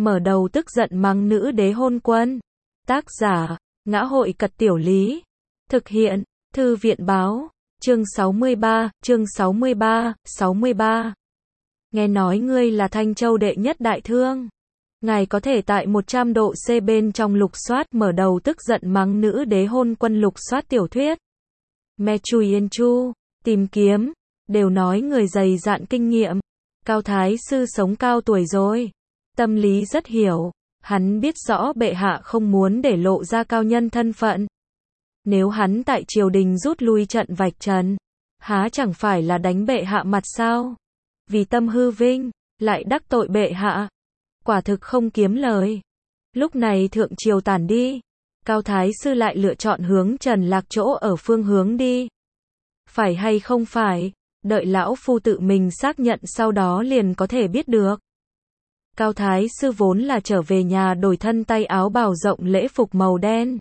mở đầu tức giận mắng nữ đế hôn quân. Tác giả, Ngã hội Cật Tiểu Lý. Thực hiện, Thư viện Báo. Chương 63. Nghe nói ngươi là Thanh Châu đệ nhất đại thương. Ngài có thể tại 100 độ C bên trong lục soát mở đầu tức giận mắng nữ đế hôn quân lục soát tiểu thuyết. Me Chui Yên Chu, tìm kiếm, đều nói người dày dạn kinh nghiệm. Cao Thái Sư sống cao tuổi rồi. Tâm lý rất hiểu, hắn biết rõ bệ hạ không muốn để lộ ra cao nhân thân phận. Nếu hắn tại triều đình rút lui trận vạch trần, há chẳng phải là đánh bệ hạ mặt sao? Vì tâm hư vinh, lại đắc tội bệ hạ. Quả thực không kiếm lời. Lúc này thượng triều tản đi, Cao Thái Sư lại lựa chọn hướng Trần Lạc chỗ ở phương hướng đi. Phải hay không phải, đợi lão phu tự mình xác nhận sau đó liền có thể biết được. Cao Thái Sư vốn là trở về nhà đổi thân tay áo bào rộng lễ phục màu đen.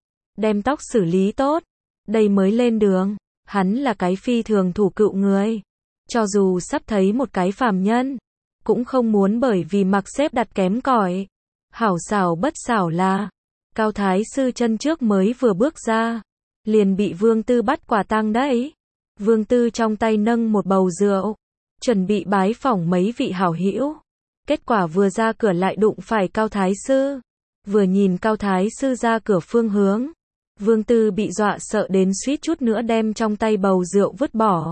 Đem tóc xử lý tốt, đây mới lên đường. Hắn là cái phi thường thủ cựu người. Cho dù sắp thấy một cái phàm nhân, cũng không muốn bởi vì mặc xếp đặt kém cỏi. Hảo xảo bất xảo là, Cao Thái Sư chân trước mới vừa bước ra, liền bị Vương Tư bắt quả tang đấy. Vương Tư trong tay nâng một bầu rượu, chuẩn bị bái phỏng mấy vị hảo hữu. Kết quả vừa ra cửa lại đụng phải Cao Thái Sư. Vừa nhìn Cao Thái Sư ra cửa phương hướng, Vương Tư bị dọa sợ đến suýt chút nữa đem trong tay bầu rượu vứt bỏ.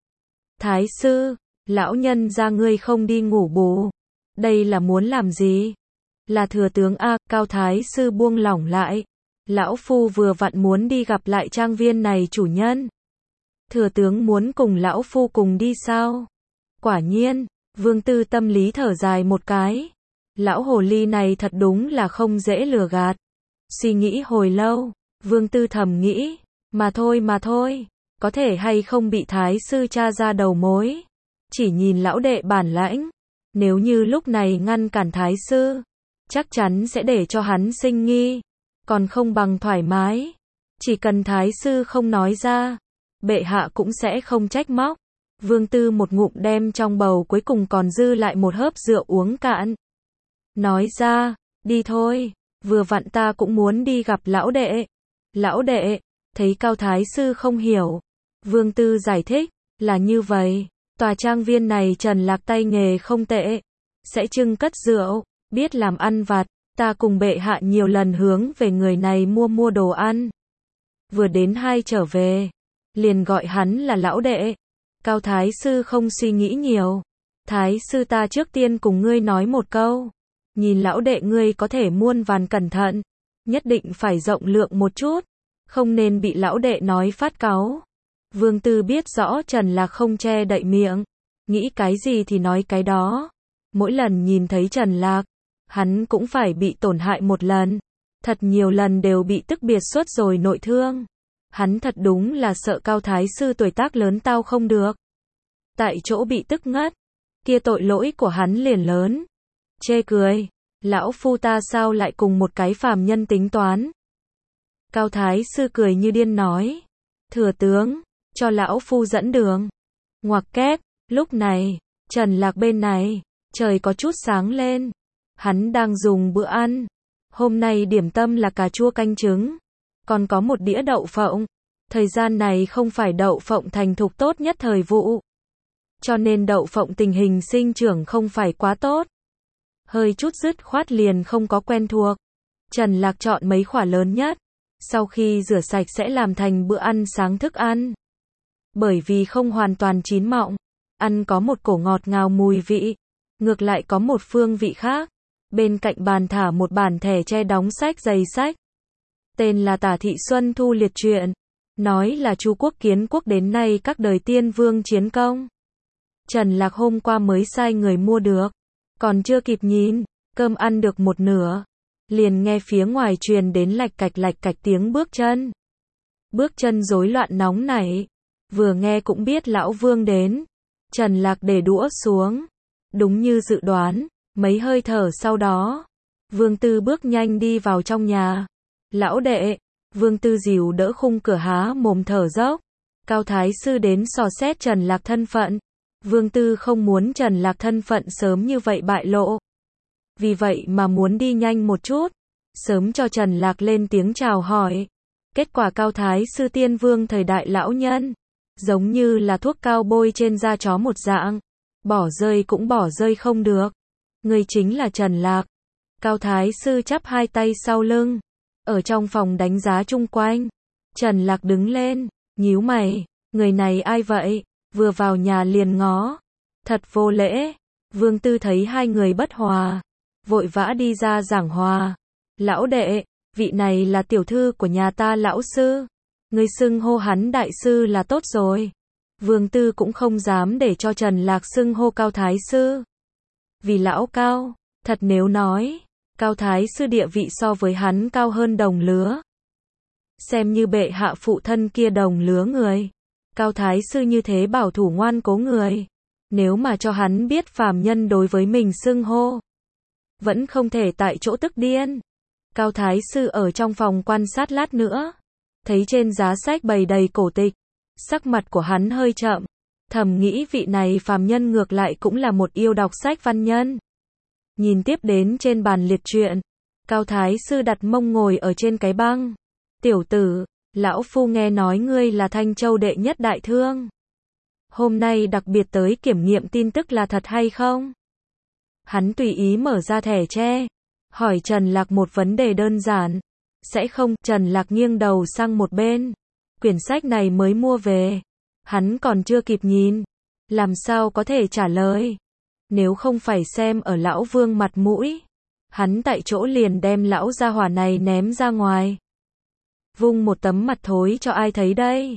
Thái Sư, lão nhân ra ngươi không đi ngủ bù. Đây là muốn làm gì? Là thừa tướng a. Cao Thái Sư buông lỏng lại. Lão phu vừa vặn muốn đi gặp lại trang viên này chủ nhân. Thừa tướng muốn cùng lão phu cùng đi sao? Quả nhiên, Vương Tư tâm lý thở dài một cái. Lão hồ ly này thật đúng là không dễ lừa gạt. Suy nghĩ hồi lâu, Vương Tư thầm nghĩ, mà thôi, có thể hay không bị Thái Sư tra ra đầu mối. Chỉ nhìn lão đệ bản lãnh, nếu như lúc này ngăn cản Thái Sư, chắc chắn sẽ để cho hắn sinh nghi, còn không bằng thoải mái. Chỉ cần Thái Sư không nói ra, bệ hạ cũng sẽ không trách móc. Vương Tư một ngụm đem trong bầu cuối cùng còn dư lại một hớp rượu uống cạn. Nói ra, đi thôi, vừa vặn ta cũng muốn đi gặp lão đệ. Lão đệ, thấy Cao Thái Sư không hiểu. Vương Tư giải thích, là như vậy, tòa trang viên này Trần Lạc tay nghề không tệ, sẽ trưng cất rượu, biết làm ăn vặt, ta cùng bệ hạ nhiều lần hướng về người này mua đồ ăn. Vừa đến hai trở về, liền gọi hắn là lão đệ. Cao Thái Sư không suy nghĩ nhiều. Thái Sư ta trước tiên cùng ngươi nói một câu. Nhìn lão đệ ngươi có thể muôn vàn cẩn thận. Nhất định phải rộng lượng một chút. Không nên bị lão đệ nói phát cáu. Vương Tư biết rõ Trần Lạc không che đậy miệng. Nghĩ cái gì thì nói cái đó. Mỗi lần nhìn thấy Trần Lạc, hắn cũng phải bị tổn hại một lần. Thật nhiều lần đều bị tức biệt suốt rồi nội thương. Hắn thật đúng là sợ Cao Thái Sư tuổi tác lớn tao không được. Tại chỗ bị tức ngất. Kia tội lỗi của hắn liền lớn. Chê cười. Lão phu ta sao lại cùng một cái phàm nhân tính toán. Cao Thái Sư cười như điên nói. Thừa tướng, cho lão phu dẫn đường. Ngoặc kép, lúc này, Trần Lạc bên này, trời có chút sáng lên. Hắn đang dùng bữa ăn. Hôm nay điểm tâm là cà chua canh trứng. Còn có một đĩa đậu phộng. Thời gian này không phải đậu phộng thành thục tốt nhất thời vụ. Cho nên đậu phộng tình hình sinh trưởng không phải quá tốt. Hơi chút dứt khoát liền không có quen thuộc. Trần Lạc chọn mấy quả lớn nhất. Sau khi rửa sạch sẽ làm thành bữa ăn sáng thức ăn. Bởi vì không hoàn toàn chín mọng. Ăn có một cổ ngọt ngào mùi vị. Ngược lại có một phương vị khác. Bên cạnh bàn thả một bản thẻ che đóng sách dày sách. Tên là Tả Thị Xuân Thu Liệt Truyện. Nói là Chu quốc kiến quốc đến nay các đời tiên vương chiến công. Trần Lạc hôm qua mới sai người mua được. Còn chưa kịp nhìn, cơm ăn được một nửa. Liền nghe phía ngoài truyền đến lạch cạch tiếng bước chân. Bước chân rối loạn nóng nảy. Vừa nghe cũng biết lão vương đến. Trần Lạc để đũa xuống. Đúng như dự đoán, mấy hơi thở sau đó. Vương Tư bước nhanh đi vào trong nhà. Lão đệ, Vương Tư dìu đỡ khung cửa há mồm thở dốc. Cao Thái Sư đến dò xét Trần Lạc thân phận. Vương Tư không muốn Trần Lạc thân phận sớm như vậy bại lộ. vì vậy mà muốn đi nhanh một chút, sớm cho Trần Lạc lên tiếng chào hỏi. Kết quả Cao Thái Sư Tiên Vương thời đại lão nhân, giống như là thuốc cao bôi trên da chó một dạng, bỏ rơi cũng bỏ rơi không được. Người chính là Trần Lạc. Cao Thái Sư chắp hai tay sau lưng, ở trong phòng đánh giá chung quanh. Trần Lạc đứng lên, nhíu mày, người này ai vậy, vừa vào nhà liền ngó, thật vô lễ. Vương Tư thấy hai người bất hòa, vội vã đi ra giảng hòa. Lão đệ, vị này là tiểu thư của nhà ta lão sư, ngươi xưng hô hắn đại sư là tốt rồi. Vương Tư cũng không dám để cho Trần Lạc xưng hô Cao Thái Sư. Vì lão Cao, thật nếu nói, Cao Thái Sư địa vị so với hắn cao hơn đồng lứa. Xem như bệ hạ phụ thân kia đồng lứa người. Cao Thái Sư như thế bảo thủ ngoan cố người. Nếu mà cho hắn biết phàm nhân đối với mình xưng hô, vẫn không thể tại chỗ tức điên. Cao Thái Sư ở trong phòng quan sát lát nữa, thấy trên giá sách bày đầy cổ tịch, sắc mặt của hắn hơi chậm, thầm nghĩ vị này phàm nhân ngược lại cũng là một yêu đọc sách văn nhân. Nhìn tiếp đến trên bàn liệt truyện, Cao Thái Sư đặt mông ngồi ở trên cái băng. Tiểu tử, lão phu nghe nói ngươi là Thanh Châu đệ nhất đại thương. Hôm nay đặc biệt tới kiểm nghiệm tin tức là thật hay không? Hắn tùy ý mở ra thẻ tre, hỏi Trần Lạc một vấn đề đơn giản. Sẽ không, Trần Lạc nghiêng đầu sang một bên. Quyển sách này mới mua về, hắn còn chưa kịp nhìn, làm sao có thể trả lời. Nếu không phải xem ở lão Vương mặt mũi, hắn tại chỗ liền đem lão gia hỏa này ném ra ngoài. Vung một tấm mặt thối cho ai thấy đây?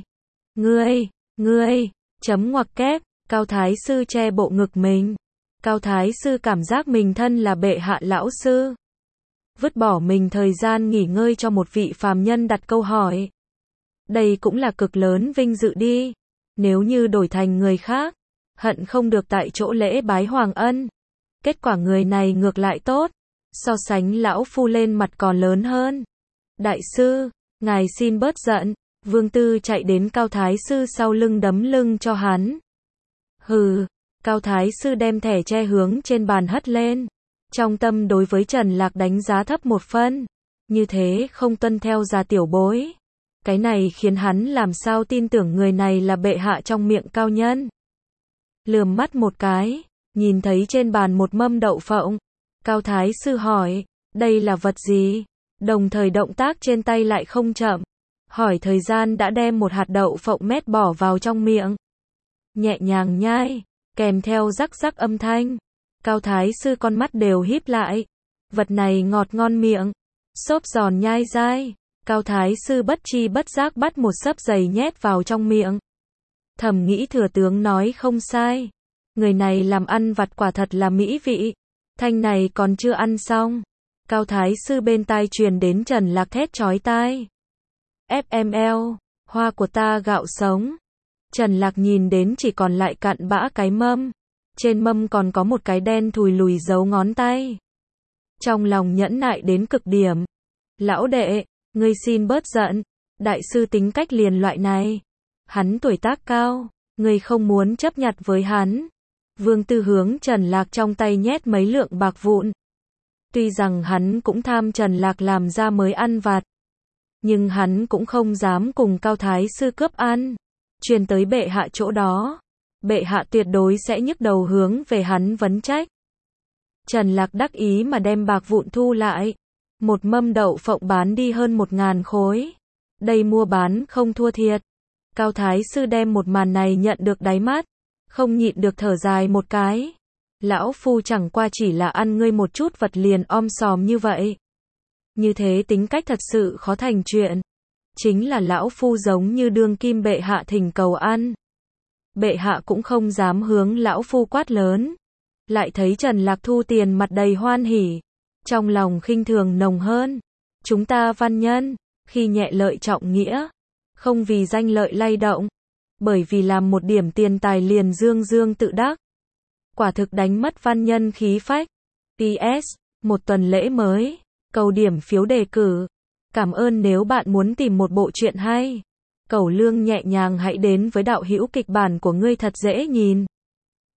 Ngươi, chấm ngoặc kép. Cao Thái Sư che bộ ngực mình. Cao Thái Sư cảm giác mình thân là bệ hạ lão sư, vứt bỏ mình thời gian nghỉ ngơi cho một vị phàm nhân đặt câu hỏi. Đây cũng là cực lớn vinh dự đi. Nếu như đổi thành người khác, hận không được tại chỗ lễ bái hoàng ân. Kết quả người này ngược lại tốt, so sánh lão phu lên mặt còn lớn hơn. Đại sư, ngài xin bớt giận. Vương Tư chạy đến Cao Thái Sư sau lưng đấm lưng cho hắn. Hừ. Cao Thái Sư đem thẻ tre hướng trên bàn hất lên, trong tâm đối với Trần Lạc đánh giá thấp một phân. Như thế không tuân theo gia tiểu bối. Cái này khiến hắn làm sao tin tưởng người này là bệ hạ trong miệng cao nhân. Lườm mắt một cái, nhìn thấy trên bàn một mâm đậu phộng. Cao Thái Sư hỏi, đây là vật gì? Đồng thời động tác trên tay lại không chậm, hỏi thời gian đã đem một hạt đậu phộng mét bỏ vào trong miệng. Nhẹ nhàng nhai, kèm theo rắc rắc âm thanh. Cao Thái Sư con mắt đều híp lại. Vật này ngọt ngon miệng, xốp giòn nhai dai. Cao Thái Sư bất chi bất giác bắt một xấp dày nhét vào trong miệng. Thầm nghĩ thừa tướng nói không sai. Người này làm ăn vặt quả thật là mỹ vị. Thanh này còn chưa ăn xong. Cao Thái Sư bên tai truyền đến Trần Lạc thét chói tai. FML, hoa của ta gạo sống. Trần Lạc nhìn đến chỉ còn lại cặn bã cái mâm. Trên mâm còn có một cái đen thùi lùi dấu ngón tay. Trong lòng nhẫn nại đến cực điểm. Lão đệ, ngươi xin bớt giận. Đại sư tính cách liền loại này. Hắn tuổi tác cao, ngươi không muốn chấp nhặt với hắn. Vương Tư hướng Trần Lạc trong tay nhét mấy lượng bạc vụn. Tuy rằng hắn cũng tham Trần Lạc làm ra mới ăn vặt, nhưng hắn cũng không dám cùng Cao Thái Sư cướp ăn. Truyền tới bệ hạ chỗ đó, bệ hạ tuyệt đối sẽ nhức đầu hướng về hắn vấn trách. Trần Lạc đắc ý mà đem bạc vụn thu lại. Một mâm đậu phộng bán đi hơn 1000 khối. Đây mua bán không thua thiệt. Cao Thái Sư đem một màn này nhận được đáy mắt, không nhịn được thở dài một cái. Lão phu chẳng qua chỉ là ăn ngươi một chút vật liền om sòm như vậy. Như thế tính cách thật sự khó thành chuyện. Chính là lão phu giống như đương kim bệ hạ thỉnh cầu ăn. Bệ hạ cũng không dám hướng lão phu quát lớn. Lại thấy Trần Lạc thu tiền mặt đầy hoan hỉ. Trong lòng khinh thường nồng hơn. Chúng ta văn nhân, khi nhẹ lợi trọng nghĩa, không vì danh lợi lay động, bởi vì làm một điểm tiền tài liền dương dương tự đắc. Quả thực đánh mất văn nhân khí phách. PS, một tuần lễ mới, cầu điểm phiếu đề cử. Cảm ơn nếu bạn muốn tìm một bộ truyện hay. Cẩu Lương nhẹ nhàng hãy đến với đạo hữu kịch bản của ngươi thật dễ nhìn.